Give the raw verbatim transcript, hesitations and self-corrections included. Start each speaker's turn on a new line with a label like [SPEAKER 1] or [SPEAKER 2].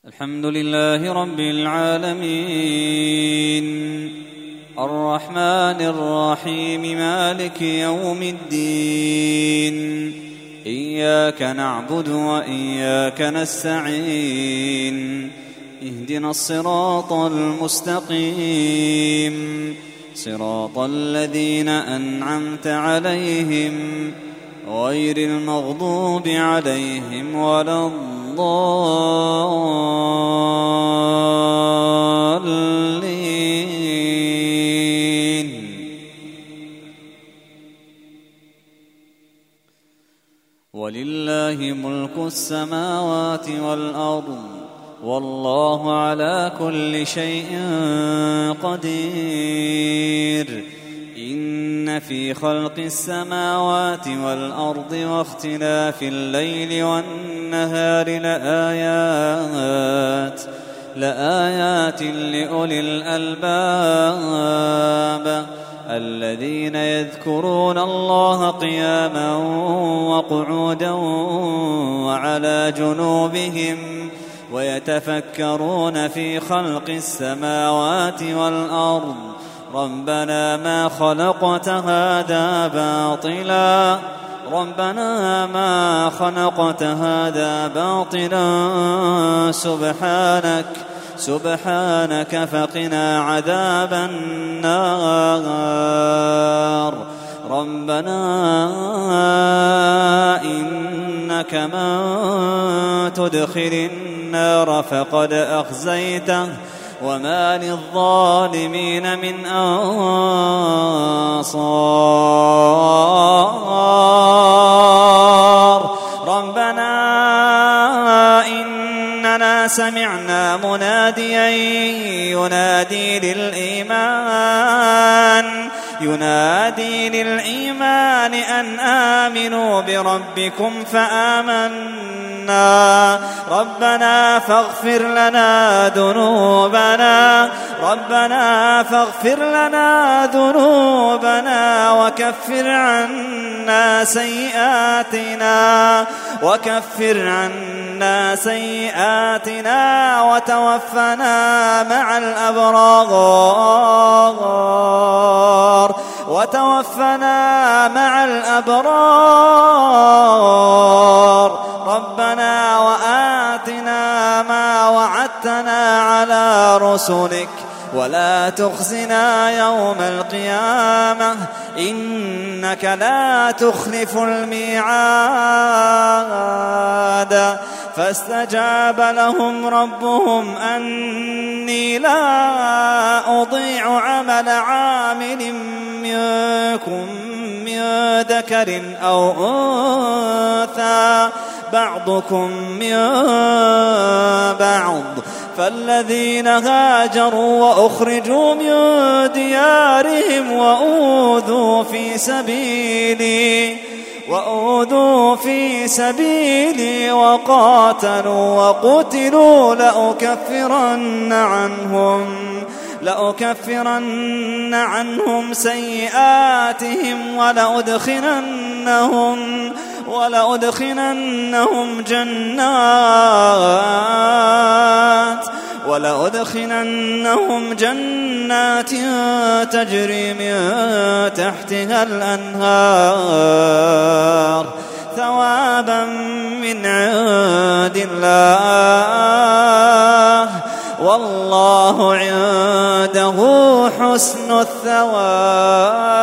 [SPEAKER 1] الحمد لله رب العالمين الرحمن الرحيم مالك يوم الدين إياك نعبد وإياك نستعين اهدنا الصراط المستقيم صراط الذين أنعمت عليهم غير المغضوب عليهم ولا الضالين. ولله ملك السماوات والأرض والله على كل شيء قدير. إن في خلق السماوات والأرض واختلاف الليل والنهار لآيات لآيات لأولي الألباب الذين يذكرون الله قياما وقعودا وعلى جنوبهم ويتفكرون في خلق السماوات والأرض ربنا ما خلقت هذا باطلا ربنا ما خلقت هذا باطلا سبحانك سبحانك فقنا عذاب النار. ربنا إنك من تدخل النار فقد أخزيته وما للظالمين من أنصار. ربنا إننا سمعنا مناديا ينادي للإيمان ينادي للإيمان أن آمنوا بربكم فآمنا ربنا فاغفر لنا ذنوبنا ربنا فاغفر لنا ذنوبنا وكفر عنا سيئاتنا وكفر عنا سيئاتنا وتوفنا مع الأبرار وتوفنا مع الأبرار. ربنا وآتنا ما وعدتنا على رسلك ولا تخزنا يوم القيامة إنك لا تخلف الميعاد. فاستجاب لهم ربهم أني لا أضيع عمل عامل منكم من ذكر أو أنثى بعضكم من بعض فالذين هاجروا وأخرجوا من ديارهم وأوذوا في سبيلي وأوذوا في سبيلي وقاتلوا وقتلوا لأكفرن عنهم لأكفرن عنهم سيئاتهم ولأدخلنهم ولأدخلنهم جنات ولأدخلنهم جنات تجري من تحتها الأنهار ثوابا من عند الله والله عنده حسن الثواب.